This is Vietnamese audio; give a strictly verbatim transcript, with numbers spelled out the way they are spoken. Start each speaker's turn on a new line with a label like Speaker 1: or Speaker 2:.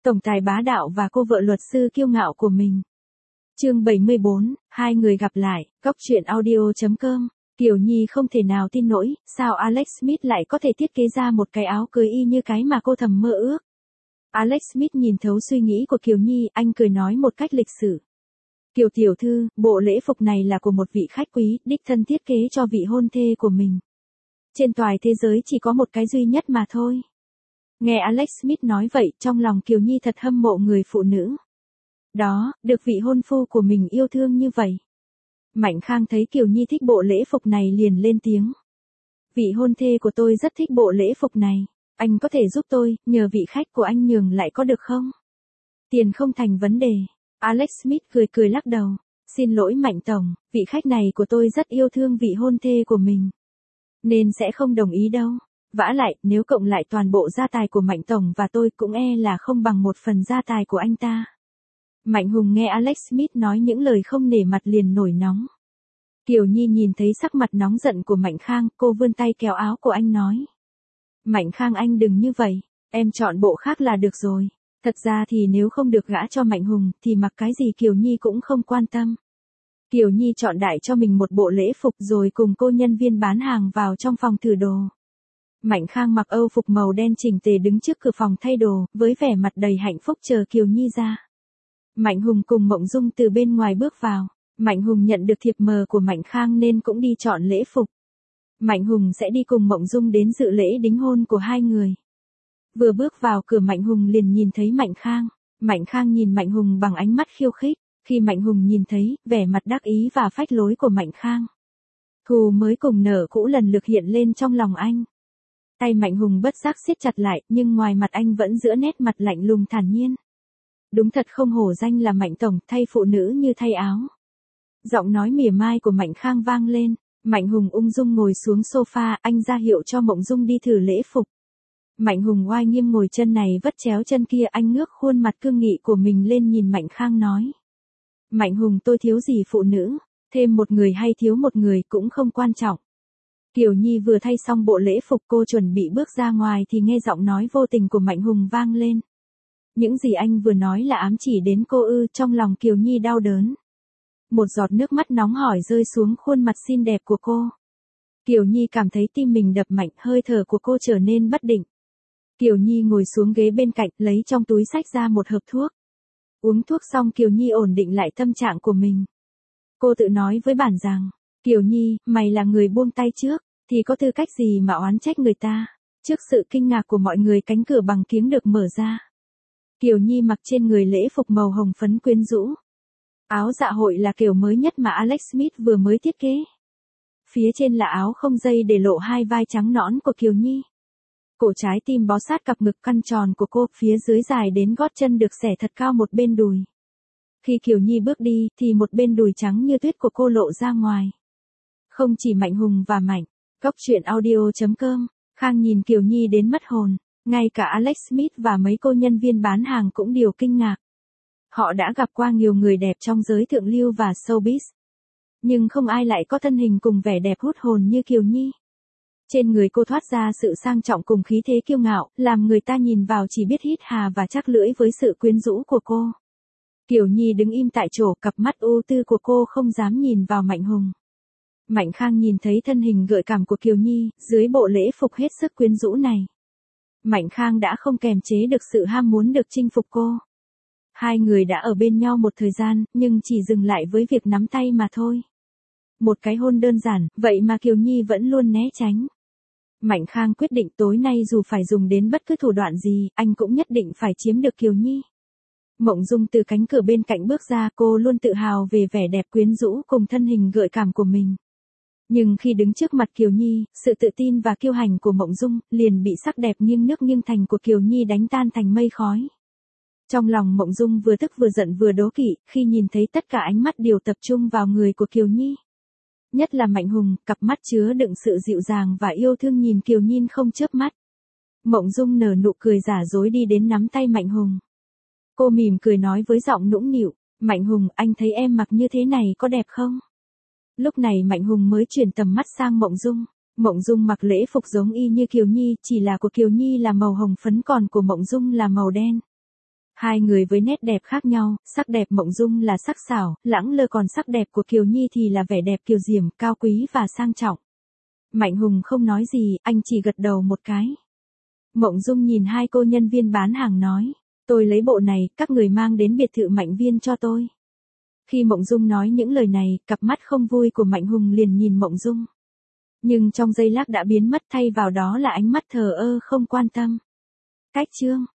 Speaker 1: Tổng tài bá đạo và cô vợ luật sư kiêu ngạo của mình. Chương bảy mươi bốn, hai người gặp lại, Cóc truyện audio chấm com. Kiều Nhi không thể nào tin nổi, sao Alex Smith lại có thể thiết kế ra một cái áo cưới y như cái mà cô thầm mơ ước. Alex Smith nhìn thấu suy nghĩ của Kiều Nhi, anh cười nói một cách lịch sự. Kiều tiểu thư, bộ lễ phục này là của một vị khách quý, đích thân thiết kế cho vị hôn thê của mình. Trên toàn thế giới chỉ có một cái duy nhất mà thôi. Nghe Alex Smith nói vậy, trong lòng Kiều Nhi thật hâm mộ người phụ nữ đó, được vị hôn phu của mình yêu thương như vậy. Mạnh Khang thấy Kiều Nhi thích bộ lễ phục này liền lên tiếng. Vị hôn thê của tôi rất thích bộ lễ phục này. Anh có thể giúp tôi, nhờ vị khách của anh nhường lại có được không? Tiền không thành vấn đề. Alex Smith cười cười lắc đầu. Xin lỗi Mạnh Tổng, vị khách này của tôi rất yêu thương vị hôn thê của mình. Nên sẽ không đồng ý đâu. Vả lại, nếu cộng lại toàn bộ gia tài của Mạnh Tổng và tôi cũng e là không bằng một phần gia tài của anh ta. Mạnh Hùng nghe Alex Smith nói những lời không nể mặt liền nổi nóng. Kiều Nhi nhìn thấy sắc mặt nóng giận của Mạnh Khang, cô vươn tay kéo áo của anh nói. Mạnh Khang anh đừng như vậy, em chọn bộ khác là được rồi. Thật ra thì nếu không được gả cho Mạnh Hùng thì mặc cái gì Kiều Nhi cũng không quan tâm. Kiều Nhi chọn đại cho mình một bộ lễ phục rồi cùng cô nhân viên bán hàng vào trong phòng thử đồ. Mạnh Khang mặc âu phục màu đen chỉnh tề đứng trước cửa phòng thay đồ, với vẻ mặt đầy hạnh phúc chờ Kiều Nhi ra. Mạnh Hùng cùng Mộng Dung từ bên ngoài bước vào. Mạnh Hùng nhận được thiệp mời của Mạnh Khang nên cũng đi chọn lễ phục. Mạnh Hùng sẽ đi cùng Mộng Dung đến dự lễ đính hôn của hai người. Vừa bước vào cửa Mạnh Hùng liền nhìn thấy Mạnh Khang. Mạnh Khang nhìn Mạnh Hùng bằng ánh mắt khiêu khích. Khi Mạnh Hùng nhìn thấy vẻ mặt đắc ý và phách lối của Mạnh Khang, thù mới cùng nở cũ lần lượt hiện lên trong lòng anh. Tay Mạnh Hùng bất giác siết chặt lại, nhưng ngoài mặt anh vẫn giữ nét mặt lạnh lùng thản nhiên. Đúng thật không hổ danh là Mạnh Tổng, thay phụ nữ như thay áo. Giọng nói mỉa mai của Mạnh Khang vang lên. Mạnh Hùng ung dung ngồi xuống sofa, anh ra hiệu cho Mộng Dung đi thử lễ phục. Mạnh Hùng oai nghiêm ngồi chân này vắt chéo chân kia, anh ngước khuôn mặt cương nghị của mình lên nhìn Mạnh Khang nói. Mạnh Hùng tôi thiếu gì phụ nữ, thêm một người hay thiếu một người cũng không quan trọng. Kiều Nhi vừa thay xong bộ lễ phục cô chuẩn bị bước ra ngoài thì nghe giọng nói vô tình của Mạnh Hùng vang lên. Những gì anh vừa nói là ám chỉ đến cô ư? Trong lòng Kiều Nhi đau đớn. Một giọt nước mắt nóng hổi rơi xuống khuôn mặt xinh đẹp của cô. Kiều Nhi cảm thấy tim mình đập mạnh, hơi thở của cô trở nên bất định. Kiều Nhi ngồi xuống ghế bên cạnh, lấy trong túi xách ra một hộp thuốc. Uống thuốc xong Kiều Nhi ổn định lại tâm trạng của mình. Cô tự nói với bản rằng, Kiều Nhi, mày là người buông tay trước, thì có tư cách gì mà oán trách người ta. Trước sự kinh ngạc của mọi người, cánh cửa bằng kiếng được mở ra. Kiều Nhi mặc trên người lễ phục màu hồng phấn quyến rũ. Áo dạ hội là kiểu mới nhất mà Alex Smith vừa mới thiết kế. Phía trên là áo không dây để lộ hai vai trắng nõn của Kiều Nhi. Cổ trái tim bó sát cặp ngực căn tròn của cô, phía dưới dài đến gót chân được xẻ thật cao một bên đùi. Khi Kiều Nhi bước đi thì một bên đùi trắng như tuyết của cô lộ ra ngoài. Không chỉ Mạnh Hùng và Mạnh, Cóc truyện audio chấm com, Khang nhìn Kiều Nhi đến mất hồn. Ngay cả Alex Smith và mấy cô nhân viên bán hàng cũng đều kinh ngạc. Họ đã gặp qua nhiều người đẹp trong giới thượng lưu và showbiz. Nhưng không ai lại có thân hình cùng vẻ đẹp hút hồn như Kiều Nhi. Trên người cô thoát ra sự sang trọng cùng khí thế kiêu ngạo, làm người ta nhìn vào chỉ biết hít hà và chắc lưỡi với sự quyến rũ của cô. Kiều Nhi đứng im tại chỗ, cặp mắt ưu tư của cô không dám nhìn vào Mạnh Hùng. Mạnh Khang nhìn thấy thân hình gợi cảm của Kiều Nhi, dưới bộ lễ phục hết sức quyến rũ này. Mạnh Khang đã không kềm chế được sự ham muốn được chinh phục cô. Hai người đã ở bên nhau một thời gian, nhưng chỉ dừng lại với việc nắm tay mà thôi. Một cái hôn đơn giản, vậy mà Kiều Nhi vẫn luôn né tránh. Mạnh Khang quyết định tối nay dù phải dùng đến bất cứ thủ đoạn gì, anh cũng nhất định phải chiếm được Kiều Nhi. Mộng Dung từ cánh cửa bên cạnh bước ra, cô luôn tự hào về vẻ đẹp quyến rũ cùng thân hình gợi cảm của mình. Nhưng khi đứng trước mặt Kiều Nhi, sự tự tin và kiêu hãnh của Mộng Dung liền bị sắc đẹp nghiêng nước nghiêng thành của Kiều Nhi đánh tan thành mây khói. Trong lòng Mộng Dung vừa tức vừa giận vừa đố kỵ khi nhìn thấy tất cả ánh mắt đều tập trung vào người của Kiều Nhi. Nhất là Mạnh Hùng, cặp mắt chứa đựng sự dịu dàng và yêu thương nhìn Kiều Nhi không chớp mắt. Mộng Dung nở nụ cười giả dối đi đến nắm tay Mạnh Hùng. Cô mỉm cười nói với giọng nũng nịu, Mạnh Hùng, anh thấy em mặc như thế này có đẹp không? Lúc này Mạnh Hùng mới chuyển tầm mắt sang Mộng Dung. Mộng Dung mặc lễ phục giống y như Kiều Nhi, chỉ là của Kiều Nhi là màu hồng phấn còn của Mộng Dung là màu đen. Hai người với nét đẹp khác nhau, sắc đẹp Mộng Dung là sắc sảo, lãng lơ, còn sắc đẹp của Kiều Nhi thì là vẻ đẹp kiều diễm, cao quý và sang trọng. Mạnh Hùng không nói gì, anh chỉ gật đầu một cái. Mộng Dung nhìn hai cô nhân viên bán hàng nói, tôi lấy bộ này, các người mang đến biệt thự Mạnh Viên cho tôi. Khi Mộng Dung nói những lời này, cặp mắt không vui của Mạnh Hùng liền nhìn Mộng Dung. Nhưng trong giây lát đã biến mất, thay vào đó là ánh mắt thờ ơ không quan tâm. Cách chương